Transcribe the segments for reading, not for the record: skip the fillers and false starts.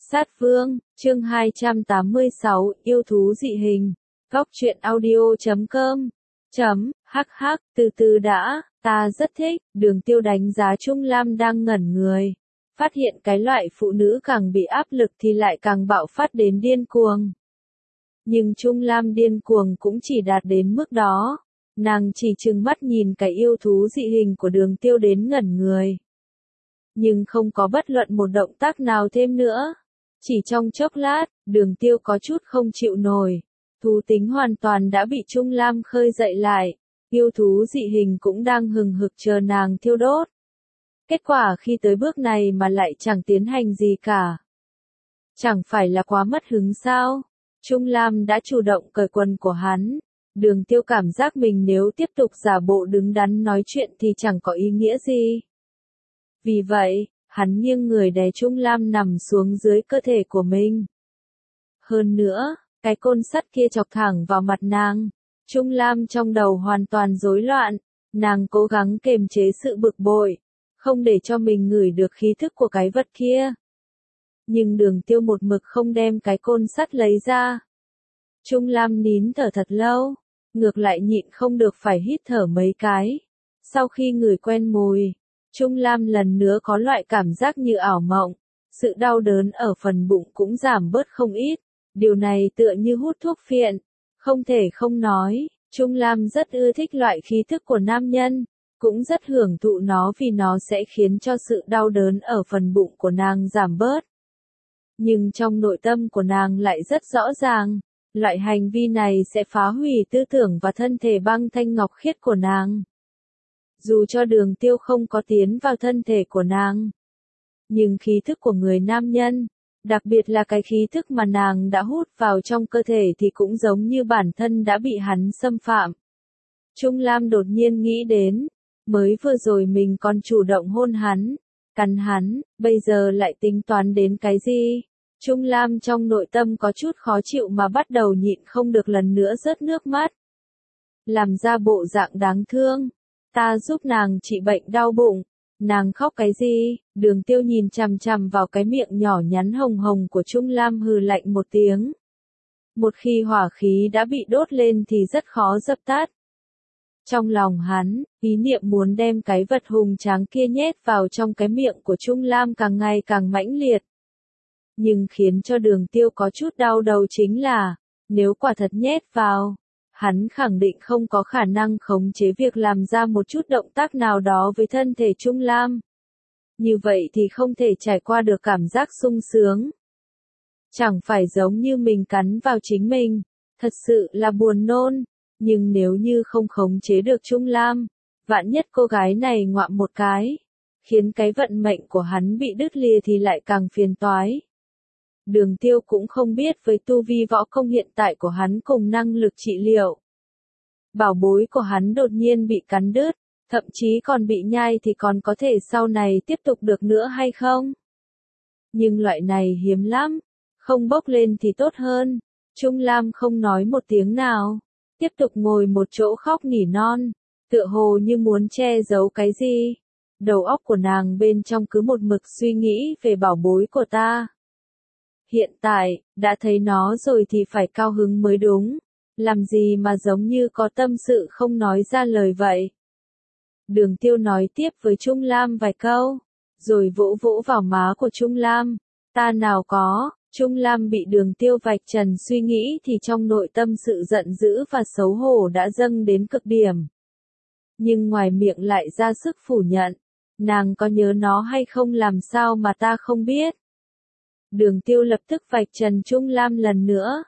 Sát Vương, chương 286, yêu thú dị hình. Góc truyện audio.com. Hắc hắc, từ từ đã, ta rất thích. Đường Tiêu đánh giá Trung Lam đang ngẩn người. Phát hiện cái loại phụ nữ càng bị áp lực thì lại càng bạo phát đến điên cuồng. Nhưng Trung Lam điên cuồng cũng chỉ đạt đến mức đó. Nàng chỉ trừng mắt nhìn cái yêu thú dị hình của Đường Tiêu đến ngẩn người. Nhưng không có bất luận một động tác nào thêm nữa. Chỉ trong chốc lát, Đường Tiêu có chút không chịu nổi. Thú tính hoàn toàn đã bị Trung Lam khơi dậy lại. Yêu thú dị hình cũng đang hừng hực chờ nàng thiêu đốt. Kết quả khi tới bước này mà lại chẳng tiến hành gì cả. Chẳng phải là quá mất hứng sao? Trung Lam đã chủ động cởi quần của hắn. Đường Tiêu cảm giác mình nếu tiếp tục giả bộ đứng đắn nói chuyện thì chẳng có ý nghĩa gì. Vì vậy, hắn nghiêng người đè Trung Lam nằm xuống dưới cơ thể của mình. Hơn nữa, cái côn sắt kia chọc thẳng vào mặt nàng. Trung Lam trong đầu hoàn toàn rối loạn. Nàng cố gắng kềm chế sự bực bội, không để cho mình ngửi được khí thức của cái vật kia. Nhưng Đường Tiêu một mực không đem cái côn sắt lấy ra. Trung Lam nín thở thật lâu, ngược lại nhịn không được phải hít thở mấy cái. Sau khi ngửi quen mùi, Trung Lam lần nữa có loại cảm giác như ảo mộng. Sự đau đớn ở phần bụng cũng giảm bớt không ít. Điều này tựa như hút thuốc phiện. Không thể không nói, Trung Lam rất ưa thích loại khí thức của nam nhân. Cũng rất hưởng thụ nó vì nó sẽ khiến cho sự đau đớn ở phần bụng của nàng giảm bớt. Nhưng trong nội tâm của nàng lại rất rõ ràng. Loại hành vi này sẽ phá hủy tư tưởng và thân thể băng thanh ngọc khiết của nàng. Dù cho Đường Tiêu không có tiến vào thân thể của nàng, nhưng khí thức của người nam nhân, đặc biệt là cái khí thức mà nàng đã hút vào trong cơ thể thì cũng giống như bản thân đã bị hắn xâm phạm. Trung Lam đột nhiên nghĩ đến, mới vừa rồi mình còn chủ động hôn hắn, cắn hắn, bây giờ lại tính toán đến cái gì? Trung Lam trong nội tâm có chút khó chịu mà bắt đầu nhịn không được lần nữa rớt nước mắt. Làm ra bộ dạng đáng thương. Ta giúp nàng trị bệnh đau bụng. Nàng khóc cái gì? Đường Tiêu nhìn chằm chằm vào cái miệng nhỏ nhắn hồng hồng của Trung Lam hừ lạnh một tiếng. Một khi hỏa khí đã bị đốt lên thì rất khó dập tắt. Trong lòng hắn, ý niệm muốn đem cái vật hùng tráng kia nhét vào trong cái miệng của Trung Lam càng ngày càng mãnh liệt. Nhưng khiến cho Đường Tiêu có chút đau đầu chính là, nếu quả thật nhét vào, hắn khẳng định không có khả năng khống chế việc làm ra một chút động tác nào đó với thân thể Trung Lam. Như vậy thì không thể trải qua được cảm giác sung sướng. Chẳng phải giống như mình cắn vào chính mình, thật sự là buồn nôn. Nhưng nếu như không khống chế được Trung Lam, vạn nhất cô gái này ngoạm một cái, khiến cái vận mệnh của hắn bị đứt lìa thì lại càng phiền toái. Đường Tiêu cũng không biết với tu vi võ công hiện tại của hắn cùng năng lực trị liệu. Bảo bối của hắn đột nhiên bị cắn đứt, thậm chí còn bị nhai thì còn có thể sau này tiếp tục được nữa hay không? Nhưng loại này hiếm lắm, không bốc lên thì tốt hơn. Trung Lam không nói một tiếng nào, tiếp tục ngồi một chỗ khóc nỉ non, tựa hồ như muốn che giấu cái gì. Đầu óc của nàng bên trong cứ một mực suy nghĩ về bảo bối của ta. Hiện tại, đã thấy nó rồi thì phải cao hứng mới đúng. Làm gì mà giống như có tâm sự không nói ra lời vậy. Đường Tiêu nói tiếp với Trung Lam vài câu, rồi vỗ vỗ vào má của Trung Lam. Ta nào có, Trung Lam bị Đường Tiêu vạch trần suy nghĩ thì trong nội tâm sự giận dữ và xấu hổ đã dâng đến cực điểm. Nhưng ngoài miệng lại ra sức phủ nhận, nàng có nhớ nó hay không làm sao mà ta không biết. Đường Tiêu lập tức vạch trần Trung Lam lần nữa.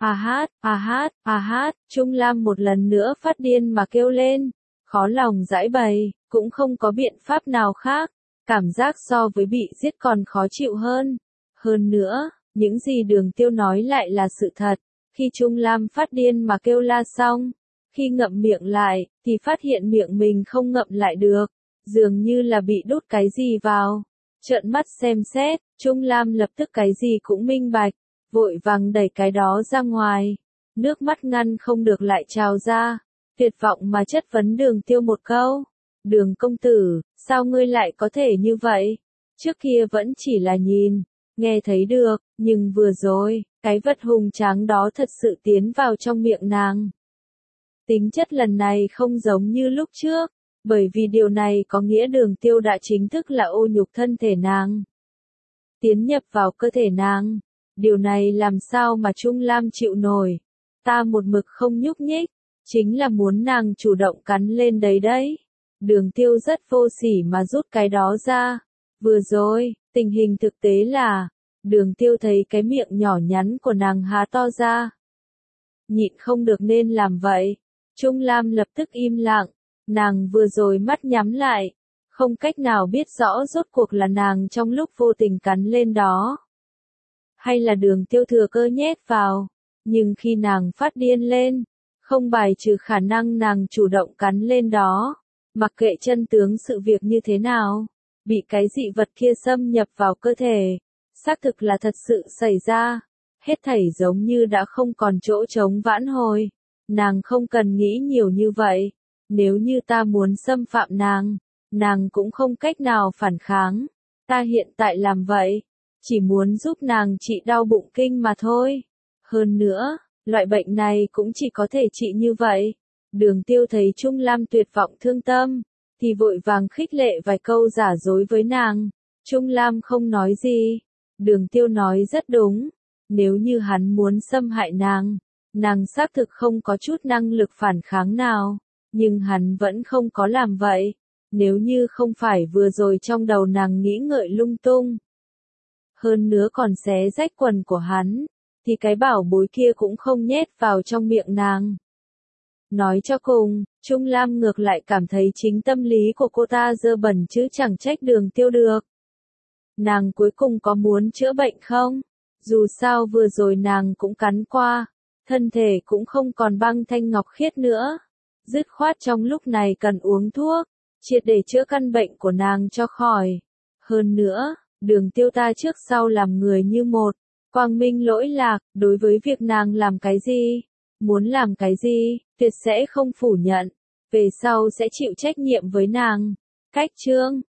Trung Lam một lần nữa phát điên mà kêu lên. Khó lòng giải bày, cũng không có biện pháp nào khác. Cảm giác so với bị giết còn khó chịu hơn. Hơn nữa, những gì Đường Tiêu nói lại là sự thật. Khi Trung Lam phát điên mà kêu la xong, khi ngậm miệng lại, thì phát hiện miệng mình không ngậm lại được. Dường như là bị đút cái gì vào. Trợn mắt xem xét, Trung Lam lập tức cái gì cũng minh bạch, vội vàng đẩy cái đó ra ngoài. Nước mắt ngăn không được lại trào ra, tuyệt vọng mà chất vấn Đường Tiêu một câu. Đường công tử, sao ngươi lại có thể như vậy? Trước kia vẫn chỉ là nhìn, nghe thấy được, nhưng vừa rồi, cái vật hùng tráng đó thật sự tiến vào trong miệng nàng. Tính chất lần này không giống như lúc trước, bởi vì điều này có nghĩa Đường Tiêu đã chính thức là ô nhục thân thể nàng. Tiến nhập vào cơ thể nàng. Điều này làm sao mà Trung Lam chịu nổi. Ta một mực không nhúc nhích, chính là muốn nàng chủ động cắn lên đấy. Đường Tiêu rất vô sỉ mà rút cái đó ra. Vừa rồi, tình hình thực tế là, Đường Tiêu thấy cái miệng nhỏ nhắn của nàng há to ra. Nhịn không được nên làm vậy. Trung Lam lập tức im lặng, nàng vừa rồi mắt nhắm lại, không cách nào biết rõ rốt cuộc là nàng trong lúc vô tình cắn lên đó. Hay là Đường Tiêu thừa cơ nhét vào, nhưng khi nàng phát điên lên, không bài trừ khả năng nàng chủ động cắn lên đó, mặc kệ chân tướng sự việc như thế nào, bị cái dị vật kia xâm nhập vào cơ thể, xác thực là thật sự xảy ra, hết thảy giống như đã không còn chỗ trống vãn hồi. Nàng không cần nghĩ nhiều như vậy, nếu như ta muốn xâm phạm nàng cũng không cách nào phản kháng, ta hiện tại làm vậy, chỉ muốn giúp nàng trị đau bụng kinh mà thôi. Hơn nữa, loại bệnh này cũng chỉ có thể trị như vậy. Đường Tiêu thấy Trung Lam tuyệt vọng thương tâm, thì vội vàng khích lệ vài câu giả dối với nàng. Trung Lam không nói gì. Đường Tiêu nói rất đúng, nếu như hắn muốn xâm hại nàng xác thực không có chút năng lực phản kháng nào, nhưng hắn vẫn không có làm vậy. Nếu như không phải vừa rồi trong đầu nàng nghĩ ngợi lung tung, hơn nữa còn xé rách quần của hắn, thì cái bảo bối kia cũng không nhét vào trong miệng nàng. Nói cho cùng, Trung Lam ngược lại cảm thấy chính tâm lý của cô ta dơ bẩn chứ chẳng trách Đường Tiêu được. Nàng cuối cùng có muốn chữa bệnh không? Dù sao vừa rồi nàng cũng cắn qua, thân thể cũng không còn băng thanh ngọc khiết nữa. Dứt khoát trong lúc này cần uống thuốc, triệt để chữa căn bệnh của nàng cho khỏi. Hơn nữa, Đường Tiêu ta trước sau làm người như một, quang minh lỗi lạc, đối với việc nàng làm cái gì, muốn làm cái gì, tuyệt sẽ không phủ nhận, về sau sẽ chịu trách nhiệm với nàng. Cách chương